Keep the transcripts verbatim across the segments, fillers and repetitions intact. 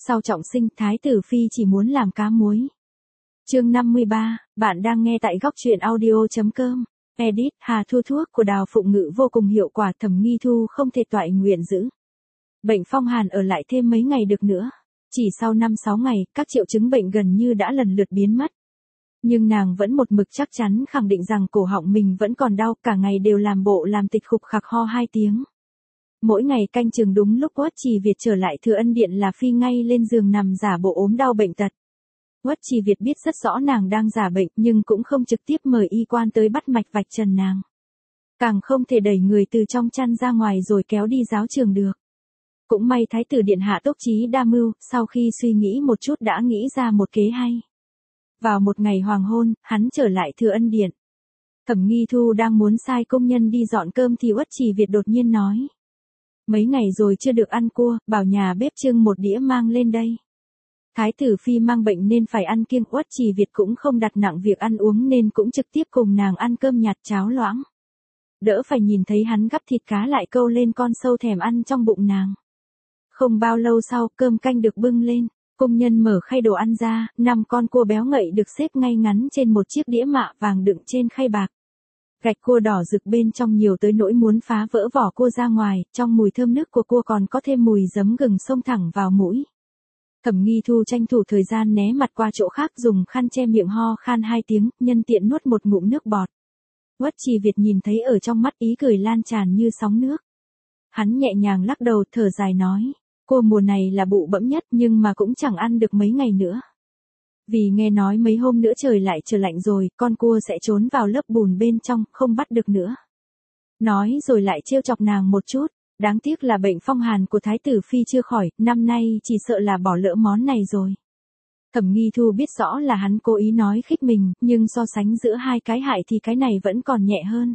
Sau trọng sinh, Thái tử Phi chỉ muốn làm cá muối. Chương năm mươi ba, bạn đang nghe tại góc truyện audio.com. Edit, Hà Thu thuốc của Đào Phụng Ngự vô cùng hiệu quả, Thẩm Nghi Thu không thể toại nguyện giữ. Bệnh phong hàn ở lại thêm mấy ngày được nữa. Chỉ sau năm sáu ngày, các triệu chứng bệnh gần như đã lần lượt biến mất. Nhưng nàng vẫn một mực chắc chắn khẳng định rằng cổ họng mình vẫn còn đau, cả ngày đều làm bộ làm tịch khục khặc ho hai tiếng. Mỗi ngày canh chừng đúng lúc Uất Trì Việt trở lại Thừa Ân Điện là phi ngay lên giường nằm giả bộ ốm đau bệnh tật. Uất Trì Việt biết rất rõ nàng đang giả bệnh nhưng cũng không trực tiếp mời y quan tới bắt mạch vạch trần nàng. Càng không thể đẩy người từ trong chăn ra ngoài rồi kéo đi giáo trường được. Cũng may Thái tử Điện Hạ tốc trí đa mưu, sau khi suy nghĩ một chút đã nghĩ ra một kế hay. Vào một ngày hoàng hôn, hắn trở lại Thừa Ân Điện. Thẩm Nghi Thu đang muốn sai công nhân đi dọn cơm thì Uất Trì Việt đột nhiên nói. Mấy ngày rồi chưa được ăn cua, bảo nhà bếp trưng một đĩa mang lên đây. Thái tử Phi mang bệnh nên phải ăn kiêng, Uất Trì Việt cũng không đặt nặng việc ăn uống nên cũng trực tiếp cùng nàng ăn cơm nhạt cháo loãng. Đỡ phải nhìn thấy hắn gắp thịt cá lại câu lên con sâu thèm ăn trong bụng nàng. Không bao lâu sau, cơm canh được bưng lên, công nhân mở khay đồ ăn ra, năm con cua béo ngậy được xếp ngay ngắn trên một chiếc đĩa mạ vàng đựng trên khay bạc. Gạch cua đỏ rực bên trong nhiều tới nỗi muốn phá vỡ vỏ cua ra ngoài, trong mùi thơm nước của cua còn có thêm mùi giấm gừng xông thẳng vào mũi. Thẩm Nghi Thu tranh thủ thời gian né mặt qua chỗ khác, dùng khăn che miệng ho khan hai tiếng, nhân tiện nuốt một ngụm nước bọt. Uất Trì Việt nhìn thấy ở trong mắt ý cười lan tràn như sóng nước. Hắn nhẹ nhàng lắc đầu thở dài nói, cua mùa này là bụ bẫm nhất nhưng mà cũng chẳng ăn được mấy ngày nữa. Vì nghe nói mấy hôm nữa trời lại trở lạnh rồi, con cua sẽ trốn vào lớp bùn bên trong, không bắt được nữa. Nói rồi lại trêu chọc nàng một chút, đáng tiếc là bệnh phong hàn của Thái tử Phi chưa khỏi, năm nay chỉ sợ là bỏ lỡ món này rồi. Thẩm Nghi Thu biết rõ là hắn cố ý nói khích mình, nhưng so sánh giữa hai cái hại thì cái này vẫn còn nhẹ hơn.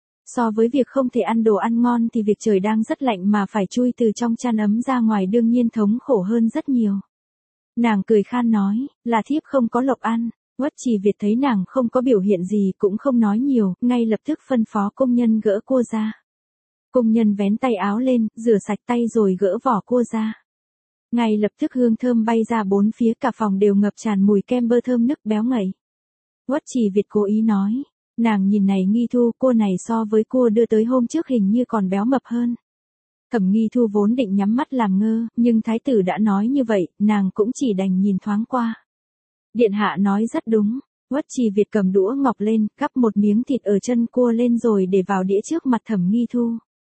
So với việc không thể ăn đồ ăn ngon thì việc trời đang rất lạnh mà phải chui từ trong chăn ấm ra ngoài đương nhiên thống khổ hơn rất nhiều. Nàng cười khan nói, là thiếp không có lộc ăn. Uất Trì Việt thấy nàng không có biểu hiện gì cũng không nói nhiều, ngay lập tức phân phó công nhân gỡ cua ra. Công nhân vén tay áo lên, rửa sạch tay rồi gỡ vỏ cua ra. Ngay lập tức hương thơm bay ra bốn phía, cả phòng đều ngập tràn mùi kem bơ thơm nức béo ngậy. Uất Trì Việt cố ý nói, nàng nhìn này Nghi Thu, cua này so với cua đưa tới hôm trước hình như còn béo mập hơn. Thẩm Nghi Thu vốn định nhắm mắt làm ngơ, nhưng thái tử đã nói như vậy, nàng cũng chỉ đành nhìn thoáng qua. Điện hạ nói rất đúng. Uất Trì Việt cầm đũa ngọc lên, gắp một miếng thịt ở chân cua lên rồi để vào đĩa trước mặt Thẩm Nghi Thu.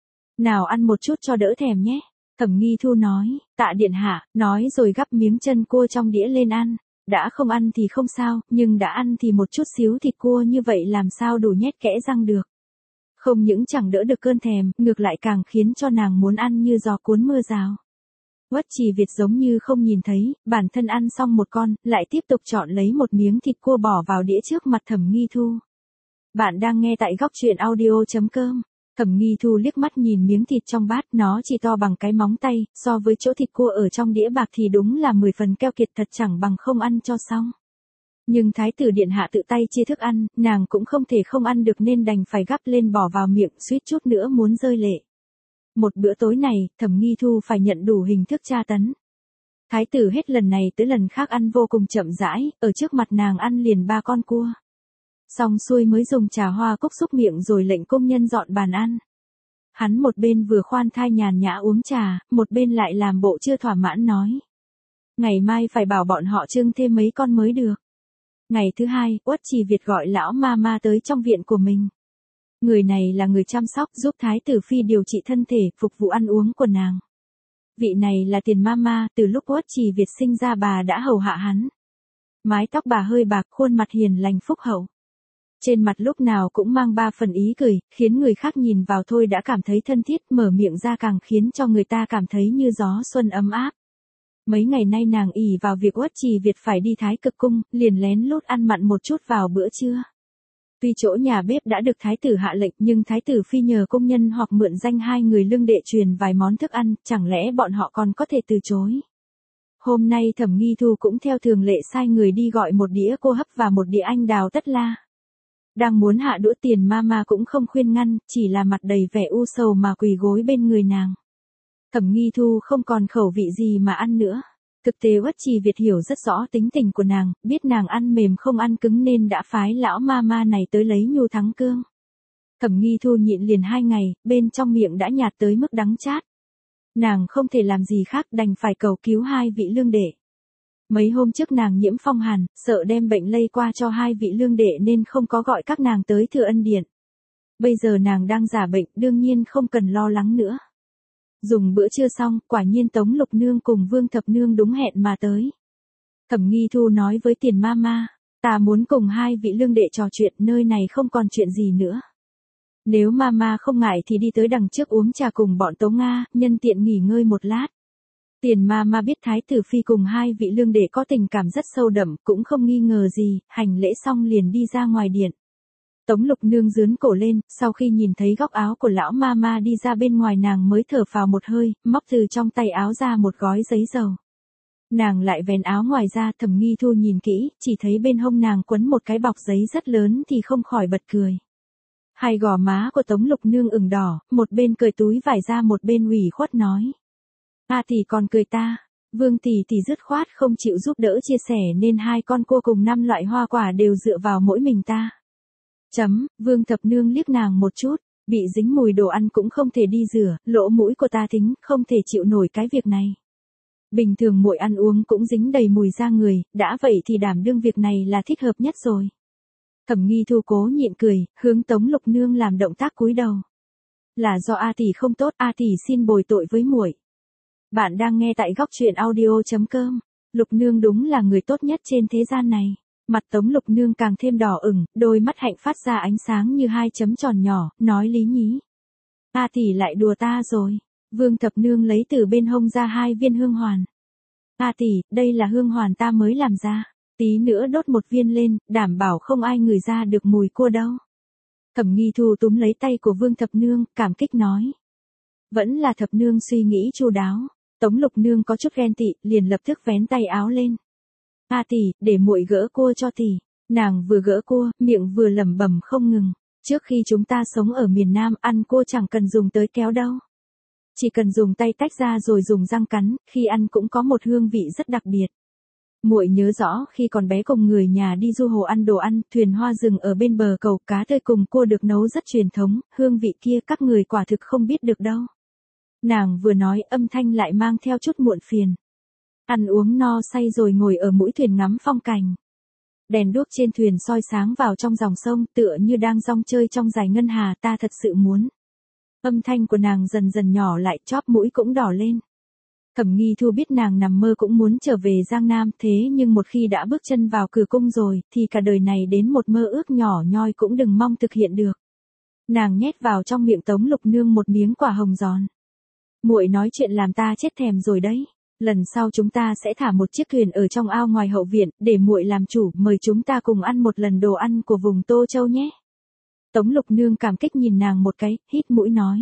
Nào ăn một chút cho đỡ thèm nhé. Thẩm Nghi Thu nói, tạ điện hạ, nói rồi gắp miếng chân cua trong đĩa lên ăn. Đã không ăn thì không sao, nhưng đã ăn thì một chút xíu thịt cua như vậy làm sao đủ nhét kẽ răng được. Không những chẳng đỡ được cơn thèm, ngược lại càng khiến cho nàng muốn ăn như gió cuốn mưa rào. Uất Trì Việt giống như không nhìn thấy, bản thân ăn xong một con, lại tiếp tục chọn lấy một miếng thịt cua bỏ vào đĩa trước mặt Thẩm Nghi Thu. Bạn đang nghe tại góc truyện audio.com. Thẩm Nghi Thu liếc mắt nhìn miếng thịt trong bát, nó chỉ to bằng cái móng tay, so với chỗ thịt cua ở trong đĩa bạc thì đúng là mười phần keo kiệt, thật chẳng bằng không ăn cho xong. Nhưng Thái tử Điện Hạ tự tay chia thức ăn, nàng cũng không thể không ăn được nên đành phải gắp lên bỏ vào miệng, suýt chút nữa muốn rơi lệ. Một bữa tối này, Thẩm Nghi Thu phải nhận đủ hình thức tra tấn. Thái tử hết lần này tới lần khác ăn vô cùng chậm rãi, ở trước mặt nàng ăn liền ba con cua. Xong xuôi mới dùng trà hoa cúc xúc miệng rồi lệnh công nhân dọn bàn ăn. Hắn một bên vừa khoan thai nhàn nhã uống trà, một bên lại làm bộ chưa thỏa mãn nói. Ngày mai phải bảo bọn họ trưng thêm mấy con mới được. Ngày thứ hai, Uất Trì Việt gọi lão ma ma tới trong viện của mình. Người này là người chăm sóc giúp Thái tử Phi điều trị thân thể, phục vụ ăn uống của nàng. Vị này là Tiền ma ma, từ lúc Uất Trì Việt sinh ra bà đã hầu hạ hắn. Mái tóc bà hơi bạc, khuôn mặt hiền lành phúc hậu. Trên mặt lúc nào cũng mang ba phần ý cười, khiến người khác nhìn vào thôi đã cảm thấy thân thiết, mở miệng ra càng khiến cho người ta cảm thấy như gió xuân ấm áp. Mấy ngày nay nàng ỷ vào việc Uất Trì Việt phải đi Thái Cực Cung, liền lén lút ăn mặn một chút vào bữa trưa. Tuy chỗ nhà bếp đã được thái tử hạ lệnh nhưng thái tử Phi nhờ công nhân hoặc mượn danh hai người lương đệ truyền vài món thức ăn, chẳng lẽ bọn họ còn có thể từ chối. Hôm nay Thẩm Nghi Thu cũng theo thường lệ sai người đi gọi một đĩa cô hấp và một đĩa anh đào tất la. Đang muốn hạ đũa Tiền ma ma cũng không khuyên ngăn, chỉ là mặt đầy vẻ u sầu mà quỳ gối bên người nàng. Thẩm Nghi Thu không còn khẩu vị gì mà ăn nữa. Thực tế Uất Trì Việt hiểu rất rõ tính tình của nàng, biết nàng ăn mềm không ăn cứng nên đã phái lão ma ma này tới lấy nhu thắng cương. Thẩm Nghi Thu nhịn liền hai ngày, bên trong miệng đã nhạt tới mức đắng chát. Nàng không thể làm gì khác đành phải cầu cứu hai vị lương đệ. Mấy hôm trước nàng nhiễm phong hàn, sợ đem bệnh lây qua cho hai vị lương đệ nên không có gọi các nàng tới Thừa Ân Điện. Bây giờ nàng đang giả bệnh, đương nhiên không cần lo lắng nữa. Dùng bữa trưa xong, quả nhiên Tống Lục Nương cùng Vương Thập Nương đúng hẹn mà tới. Thẩm Nghi Thu nói với Tiền ma ma, ta muốn cùng hai vị lương đệ trò chuyện, nơi này không còn chuyện gì nữa. Nếu ma ma không ngại thì đi tới đằng trước uống trà cùng bọn Tống Nga, nhân tiện nghỉ ngơi một lát. Tiền ma ma biết Thái tử Phi cùng hai vị lương đệ có tình cảm rất sâu đậm, cũng không nghi ngờ gì, hành lễ xong liền đi ra ngoài điện. Tống Lục Nương dướn cổ lên, sau khi nhìn thấy góc áo của lão ma ma đi ra bên ngoài nàng mới thở phào một hơi, móc từ trong tay áo ra một gói giấy dầu. Nàng lại vén áo ngoài ra, Thẩm Nghi Thu nhìn kỹ, chỉ thấy bên hông nàng quấn một cái bọc giấy rất lớn thì không khỏi bật cười. Hai gò má của Tống Lục Nương ửng đỏ, một bên cởi túi vải ra một bên ủy khuất nói. A tỷ còn cười ta, Vương tỷ tỷ dứt khoát không chịu giúp đỡ chia sẻ nên hai con cua cùng năm loại hoa quả đều dựa vào mỗi mình ta. Chấm, Vương Thập Nương liếc nàng một chút, bị dính mùi đồ ăn cũng không thể đi rửa, lỗ mũi của ta thính, không thể chịu nổi cái việc này. Bình thường muội ăn uống cũng dính đầy mùi da người, đã vậy thì đảm đương việc này là thích hợp nhất rồi. Thẩm Nghi Thu cố nhịn cười, hướng Tống Lục Nương làm động tác cúi đầu. Là do A tỷ không tốt, A tỷ xin bồi tội với muội. Bạn đang nghe tại góc truyện audio chấm com. Lục Nương đúng là người tốt nhất trên thế gian này. Mặt Tống Lục Nương càng thêm đỏ ửng, đôi mắt hạnh phát ra ánh sáng như hai chấm tròn nhỏ, nói lý nhí. A tỷ lại đùa ta rồi. Vương Thập Nương lấy từ bên hông ra hai viên hương hoàn. A tỷ, đây là hương hoàn ta mới làm ra. Tí nữa đốt một viên lên, đảm bảo không ai ngửi ra được mùi cua đâu. Thẩm Nghi Thu túm lấy tay của Vương Thập Nương, cảm kích nói. Vẫn là Thập Nương suy nghĩ chu đáo. Tống Lục Nương có chút ghen tị, liền lập tức vén tay áo lên. A tỷ, để muội gỡ cua cho tỷ. Nàng vừa gỡ cua, miệng vừa lẩm bẩm không ngừng. Trước khi chúng ta sống ở miền Nam, ăn cua chẳng cần dùng tới kéo đâu. Chỉ cần dùng tay tách ra rồi dùng răng cắn, khi ăn cũng có một hương vị rất đặc biệt. Muội nhớ rõ khi còn bé cùng người nhà đi du hồ ăn đồ ăn, thuyền hoa rừng ở bên bờ cầu, cá tươi cùng cua được nấu rất truyền thống, hương vị kia các người quả thực không biết được đâu. Nàng vừa nói âm thanh lại mang theo chút muộn phiền. Ăn uống no say rồi ngồi ở mũi thuyền ngắm phong cảnh. Đèn đuốc trên thuyền soi sáng vào trong dòng sông tựa như đang rong chơi trong dải ngân hà, ta thật sự muốn. Âm thanh của nàng dần dần nhỏ lại, chóp mũi cũng đỏ lên. Thẩm Nghi Thu biết nàng nằm mơ cũng muốn trở về Giang Nam, thế nhưng một khi đã bước chân vào cửa cung rồi, thì cả đời này đến một mơ ước nhỏ nhoi cũng đừng mong thực hiện được. Nàng nhét vào trong miệng Tống Lục Nương một miếng quả hồng giòn. Muội nói chuyện làm ta chết thèm rồi đấy. Lần sau chúng ta sẽ thả một chiếc thuyền ở trong ao ngoài hậu viện, để muội làm chủ, mời chúng ta cùng ăn một lần đồ ăn của vùng Tô Châu nhé. Tống Lục Nương cảm kích nhìn nàng một cái, hít mũi nói.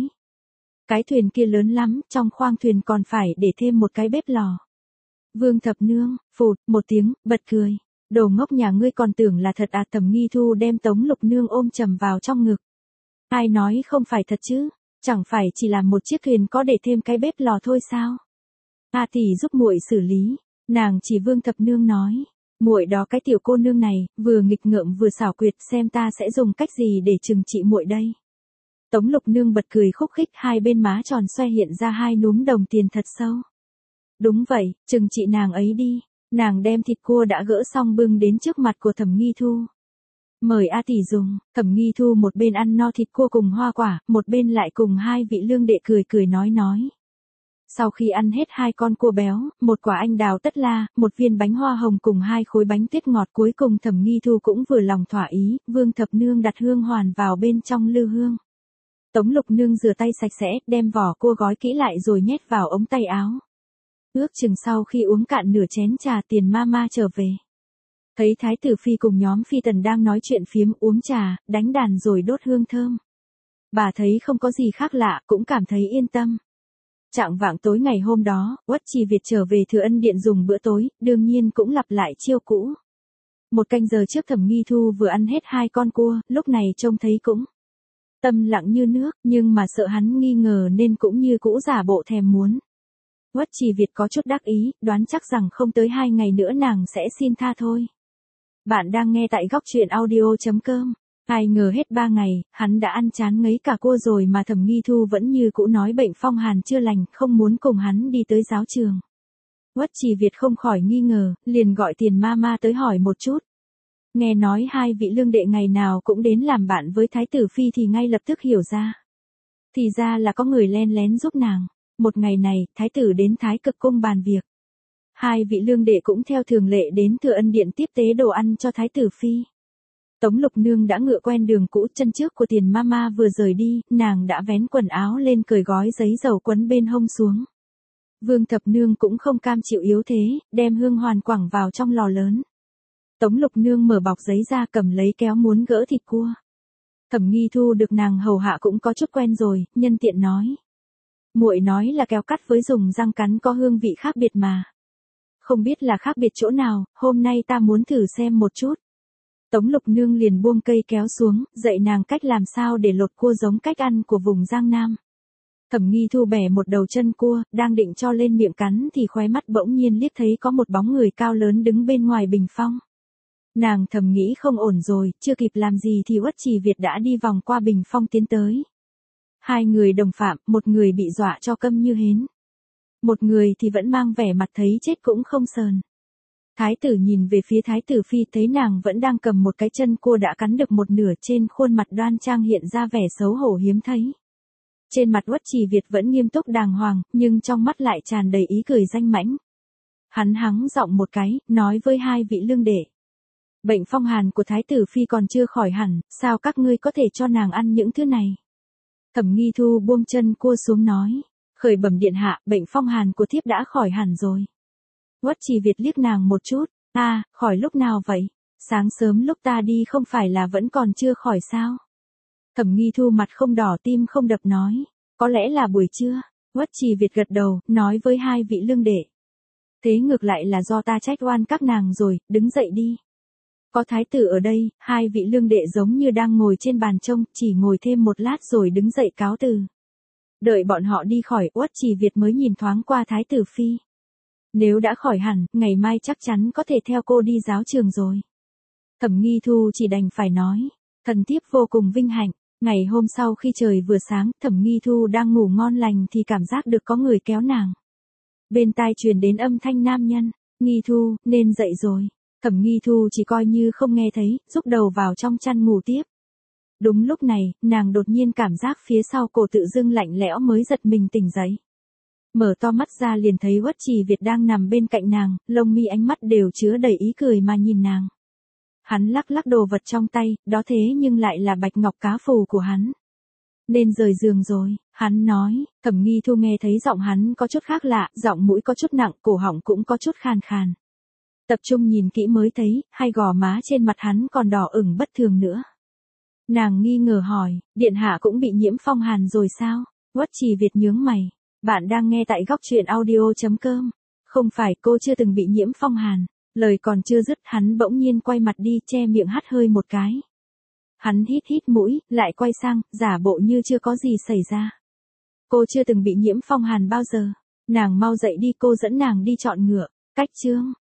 Cái thuyền kia lớn lắm, trong khoang thuyền còn phải để thêm một cái bếp lò. Vương Thập Nương, phụt, một tiếng, bật cười. Đồ ngốc nhà ngươi còn tưởng là thật à? Thẩm Nghi Thu đem Tống Lục Nương ôm chầm vào trong ngực. Ai nói không phải thật chứ, chẳng phải chỉ làm một chiếc thuyền có để thêm cái bếp lò thôi sao? A tỷ giúp muội xử lý, nàng chỉ Vương Thập Nương nói. Muội đó cái tiểu cô nương này, vừa nghịch ngợm vừa xảo quyệt, xem ta sẽ dùng cách gì để trừng trị muội đây. Tống Lục Nương bật cười khúc khích, hai bên má tròn xoe hiện ra hai núm đồng tiền thật sâu. Đúng vậy, trừng trị nàng ấy đi. Nàng đem thịt cua đã gỡ xong bưng đến trước mặt của Thẩm Nghi Thu. Mời A tỷ dùng. Thẩm Nghi Thu một bên ăn no thịt cua cùng hoa quả, một bên lại cùng hai vị lương đệ cười cười nói nói. Sau khi ăn hết hai con cua béo, một quả anh đào tất la, một viên bánh hoa hồng cùng hai khối bánh tuyết ngọt, cuối cùng Thẩm Nghi Thu cũng vừa lòng thỏa ý. Vương Thập Nương đặt hương hoàn vào bên trong lư hương. Tống Lục Nương rửa tay sạch sẽ, đem vỏ cua gói kỹ lại rồi nhét vào ống tay áo. Ước chừng sau khi uống cạn nửa chén trà, Tiền ma ma trở về. Thấy Thái tử Phi cùng nhóm phi tần đang nói chuyện phiếm, uống trà, đánh đàn rồi đốt hương thơm. Bà thấy không có gì khác lạ, cũng cảm thấy yên tâm. Chạng vạng tối ngày hôm đó, Uất Trì Việt trở về Thừa Ân Điện dùng bữa tối, đương nhiên cũng lặp lại chiêu cũ. Một canh giờ trước Thẩm Nghi Thu vừa ăn hết hai con cua, lúc này trông thấy cũng tâm lặng như nước, nhưng mà sợ hắn nghi ngờ nên cũng như cũ giả bộ thèm muốn. Uất Trì Việt có chút đắc ý, đoán chắc rằng không tới hai ngày nữa nàng sẽ xin tha thôi. Bạn đang nghe tại góc truyện audio.com. Ai ngờ hết ba ngày, hắn đã ăn chán ngấy cả cua rồi mà Thẩm Nghi Thu vẫn như cũ nói bệnh phong hàn chưa lành, không muốn cùng hắn đi tới giáo trường. Uất Trì Việt không khỏi nghi ngờ, liền gọi Tiền ma ma tới hỏi một chút. Nghe nói hai vị lương đệ ngày nào cũng đến làm bạn với Thái tử Phi thì ngay lập tức hiểu ra. Thì ra là có người len lén giúp nàng. Một ngày này, Thái tử đến Thái Cực Cung bàn việc. Hai vị lương đệ cũng theo thường lệ đến Thừa Ân Điện tiếp tế đồ ăn cho Thái tử Phi. Tống Lục Nương đã ngựa quen đường cũ, chân trước của Tiền ma ma vừa rời đi, nàng đã vén quần áo lên cởi gói giấy dầu quấn bên hông xuống. Vương Thập Nương cũng không cam chịu yếu thế, đem hương hoàn quẳng vào trong lò lớn. Tống Lục Nương mở bọc giấy ra cầm lấy kéo muốn gỡ thịt cua. Thẩm Nghi Thu được nàng hầu hạ cũng có chút quen rồi, nhân tiện nói. Muội nói là kéo cắt với dùng răng cắn có hương vị khác biệt mà. Không biết là khác biệt chỗ nào, hôm nay ta muốn thử xem một chút. Tống Lục Nương liền buông cây kéo xuống, dạy nàng cách làm sao để lột cua giống cách ăn của vùng Giang Nam. Thẩm Nghi Thu bẻ một đầu chân cua, đang định cho lên miệng cắn thì khóe mắt bỗng nhiên liếc thấy có một bóng người cao lớn đứng bên ngoài bình phong. Nàng thầm nghĩ không ổn rồi, chưa kịp làm gì thì Uất Trì Việt đã đi vòng qua bình phong tiến tới. Hai người đồng phạm, một người bị dọa cho câm như hến. Một người thì vẫn mang vẻ mặt thấy chết cũng không sờn. Thái tử nhìn về phía Thái tử Phi thấy nàng vẫn đang cầm một cái chân cua đã cắn được một nửa, trên khuôn mặt đoan trang hiện ra vẻ xấu hổ hiếm thấy. Trên mặt Uất Trì Việt vẫn nghiêm túc đàng hoàng, nhưng trong mắt lại tràn đầy ý cười danh mãnh. Hắn hắng giọng một cái, nói với hai vị lương đệ. Bệnh phong hàn của Thái tử Phi còn chưa khỏi hẳn, sao các ngươi có thể cho nàng ăn những thứ này? Thẩm Nghi Thu buông chân cua xuống nói. Khởi bẩm điện hạ, bệnh phong hàn của thiếp đã khỏi hẳn rồi. Uất Trì Việt liếc nàng một chút. À, khỏi lúc nào vậy? Sáng sớm lúc ta đi không phải là vẫn còn chưa khỏi sao? Thẩm Nghi Thu mặt không đỏ tim không đập nói. Có lẽ là buổi trưa. Uất Trì Việt gật đầu, nói với hai vị lương đệ. Thế ngược lại là do ta trách oan các nàng rồi, đứng dậy đi. Có thái tử ở đây, hai vị lương đệ giống như đang ngồi trên bàn trông, chỉ ngồi thêm một lát rồi đứng dậy cáo từ. Đợi bọn họ đi khỏi, Uất Trì Việt mới nhìn thoáng qua Thái tử Phi. Nếu đã khỏi hẳn, ngày mai chắc chắn có thể theo cô đi giáo trường rồi. Thẩm Nghi Thu chỉ đành phải nói, thần thiếp vô cùng vinh hạnh. Ngày hôm sau khi trời vừa sáng, Thẩm Nghi Thu đang ngủ ngon lành thì cảm giác được có người kéo nàng. Bên tai truyền đến âm thanh nam nhân, Nghi Thu, nên dậy rồi. Thẩm Nghi Thu chỉ coi như không nghe thấy, rúc đầu vào trong chăn ngủ tiếp. Đúng lúc này, nàng đột nhiên cảm giác phía sau cổ tự dưng lạnh lẽo mới giật mình tỉnh dậy. Mở to mắt ra liền thấy Uất Trì Việt đang nằm bên cạnh nàng, lông mi ánh mắt đều chứa đầy ý cười mà nhìn nàng. Hắn lắc lắc đồ vật trong tay, đó thế nhưng lại là bạch ngọc cá phù của hắn. Nên rời giường rồi, hắn nói. Thẩm Nghi Thu nghe thấy giọng hắn có chút khác lạ, giọng mũi có chút nặng, cổ họng cũng có chút khàn khàn. Tập trung nhìn kỹ mới thấy, hai gò má trên mặt hắn còn đỏ ửng bất thường nữa. Nàng nghi ngờ hỏi, điện hạ cũng bị nhiễm phong hàn rồi sao? Uất Trì Việt nhướng mày. Bạn đang nghe tại góc truyện audio.com. Không phải, cô chưa từng bị nhiễm phong hàn. Lời còn chưa dứt, hắn bỗng nhiên quay mặt đi, che miệng hắt hơi một cái. Hắn hít hít mũi, lại quay sang, giả bộ như chưa có gì xảy ra. Cô chưa từng bị nhiễm phong hàn bao giờ. Nàng mau dậy đi, cô dẫn nàng đi chọn ngựa. Cách chương.